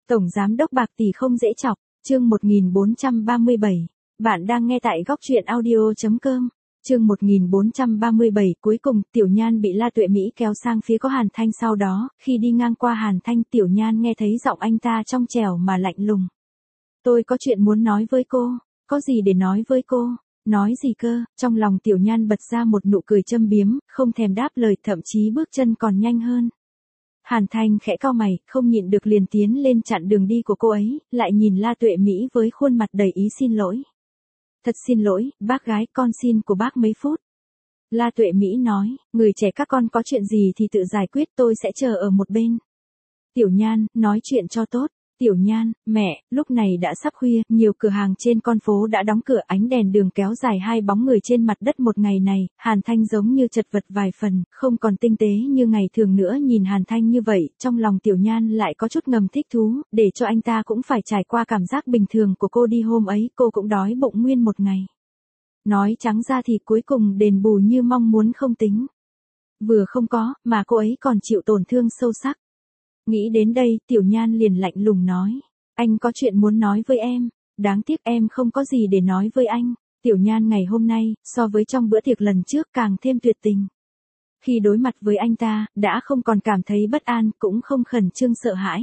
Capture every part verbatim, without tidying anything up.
Tổng giám đốc bạc tỷ không dễ chọc, chương một nghìn bốn trăm ba mươi bảy. Bạn đang nghe tại góc truyện audio chấm com. Chương một nghìn bốn trăm ba mươi bảy, cuối cùng, Tiểu Nhan bị La Tuệ Mỹ kéo sang phía có Hàn Thanh, sau đó, khi đi ngang qua Hàn Thanh, Tiểu Nhan nghe thấy giọng anh ta trong trẻo mà lạnh lùng. Tôi có chuyện muốn nói với cô, có gì để nói với cô? Nói gì cơ? Trong lòng Tiểu Nhan bật ra một nụ cười châm biếm, không thèm đáp lời, thậm chí bước chân còn nhanh hơn. Hàn Thanh khẽ cau mày, không nhịn được liền tiến lên chặn đường đi của cô ấy, lại nhìn La Tuệ Mỹ với khuôn mặt đầy ý xin lỗi. Thật xin lỗi, bác gái, con xin của bác mấy phút. La Tuệ Mỹ nói, người trẻ các con có chuyện gì thì tự giải quyết, tôi sẽ chờ ở một bên. Tiểu Nhan, nói chuyện cho tốt. Tiểu Nhan, mẹ, lúc này đã sắp khuya, nhiều cửa hàng trên con phố đã đóng cửa, ánh đèn đường kéo dài hai bóng người trên mặt đất. Một ngày này, Hàn Thanh giống như chật vật vài phần, không còn tinh tế như ngày thường nữa. Nhìn Hàn Thanh như vậy, trong lòng Tiểu Nhan lại có chút ngầm thích thú, để cho anh ta cũng phải trải qua cảm giác bình thường của cô đi hôm ấy, cô cũng đói bụng nguyên một ngày. Nói trắng ra thì cuối cùng đền bù như mong muốn không tính. Vừa không có, mà cô ấy còn chịu tổn thương sâu sắc. Nghĩ đến đây, Tiểu Nhan liền lạnh lùng nói. Anh có chuyện muốn nói với em. Đáng tiếc em không có gì để nói với anh. Tiểu Nhan ngày hôm nay, so với trong bữa tiệc lần trước càng thêm tuyệt tình. Khi đối mặt với anh ta, đã không còn cảm thấy bất an, cũng không khẩn trương sợ hãi.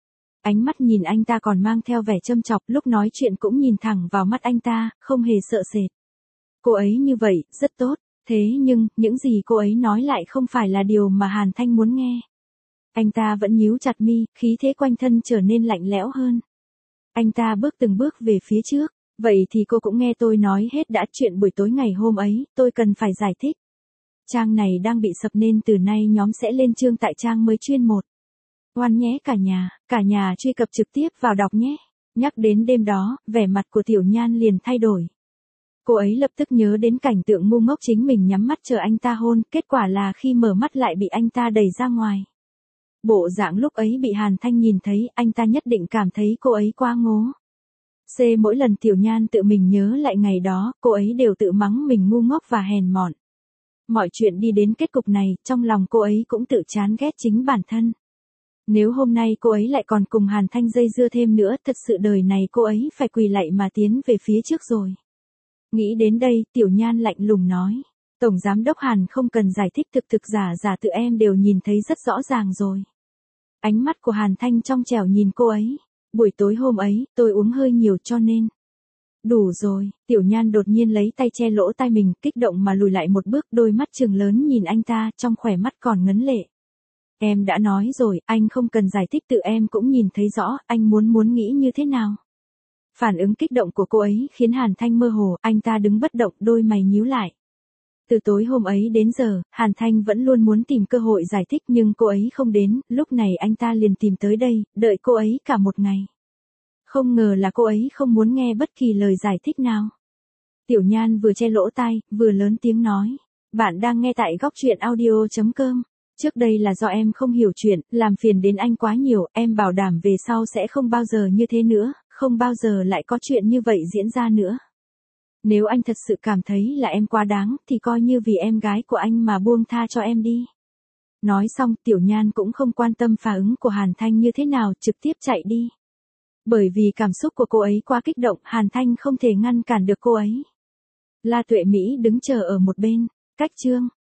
Ánh mắt nhìn anh ta còn mang theo vẻ châm chọc, lúc nói chuyện cũng nhìn thẳng vào mắt anh ta, không hề sợ sệt. Cô ấy như vậy, rất tốt. Thế nhưng, những gì cô ấy nói lại không phải là điều mà Hàn Thanh muốn nghe. Anh ta vẫn nhíu chặt mi, khí thế quanh thân trở nên lạnh lẽo hơn. Anh ta bước từng bước về phía trước. Vậy thì cô cũng nghe tôi nói hết đã, chuyện buổi tối ngày hôm ấy, tôi cần phải giải thích. Trang này đang bị sập nên từ nay nhóm sẽ lên chương tại trang mới chuyên một. Ngoan nhé cả nhà, cả nhà truy cập trực tiếp vào đọc nhé. Nhắc đến đêm đó, vẻ mặt của Tiểu Nhan liền thay đổi. Cô ấy lập tức nhớ đến cảnh tượng ngu ngốc chính mình nhắm mắt chờ anh ta hôn, kết quả là khi mở mắt lại bị anh ta đẩy ra ngoài. Bộ dạng lúc ấy bị Hàn Thanh nhìn thấy, anh ta nhất định cảm thấy cô ấy quá ngố. C mỗi lần Tiểu Nhan tự mình nhớ lại ngày đó, cô ấy đều tự mắng mình ngu ngốc và hèn mọn. Mọi chuyện đi đến kết cục này, trong lòng cô ấy cũng tự chán ghét chính bản thân. Nếu hôm nay cô ấy lại còn cùng Hàn Thanh dây dưa thêm nữa, thật sự đời này cô ấy phải quỳ lạy mà tiến về phía trước rồi. Nghĩ đến đây, Tiểu Nhan lạnh lùng nói. Tổng giám đốc Hàn không cần giải thích, thực thực giả giả tự em đều nhìn thấy rất rõ ràng rồi. Ánh mắt của Hàn Thanh trong trẻo nhìn cô ấy. Buổi tối hôm ấy, tôi uống hơi nhiều cho nên. Đủ rồi, Tiểu Nhan đột nhiên lấy tay che lỗ tai mình, kích động mà lùi lại một bước, đôi mắt trừng lớn nhìn anh ta, trong khóe mắt còn ngấn lệ. Em đã nói rồi, anh không cần giải thích, tự em cũng nhìn thấy rõ, anh muốn muốn nghĩ như thế nào. Phản ứng kích động của cô ấy khiến Hàn Thanh mơ hồ, anh ta đứng bất động, đôi mày nhíu lại. Từ tối hôm ấy đến giờ, Hàn Thanh vẫn luôn muốn tìm cơ hội giải thích nhưng cô ấy không đến, lúc này anh ta liền tìm tới đây, đợi cô ấy cả một ngày. Không ngờ là cô ấy không muốn nghe bất kỳ lời giải thích nào. Tiểu Nhan vừa che lỗ tai, vừa lớn tiếng nói. Bạn đang nghe tại góc truyện audio chấm com. Trước đây là do em không hiểu chuyện, làm phiền đến anh quá nhiều, em bảo đảm về sau sẽ không bao giờ như thế nữa, không bao giờ lại có chuyện như vậy diễn ra nữa. Nếu anh thật sự cảm thấy là em quá đáng, thì coi như vì em gái của anh mà buông tha cho em đi. Nói xong, Tiểu Nhan cũng không quan tâm phản ứng của Hàn Thanh như thế nào, trực tiếp chạy đi. Bởi vì cảm xúc của cô ấy quá kích động, Hàn Thanh không thể ngăn cản được cô ấy. La Tuệ Mỹ đứng chờ ở một bên. Cách chương.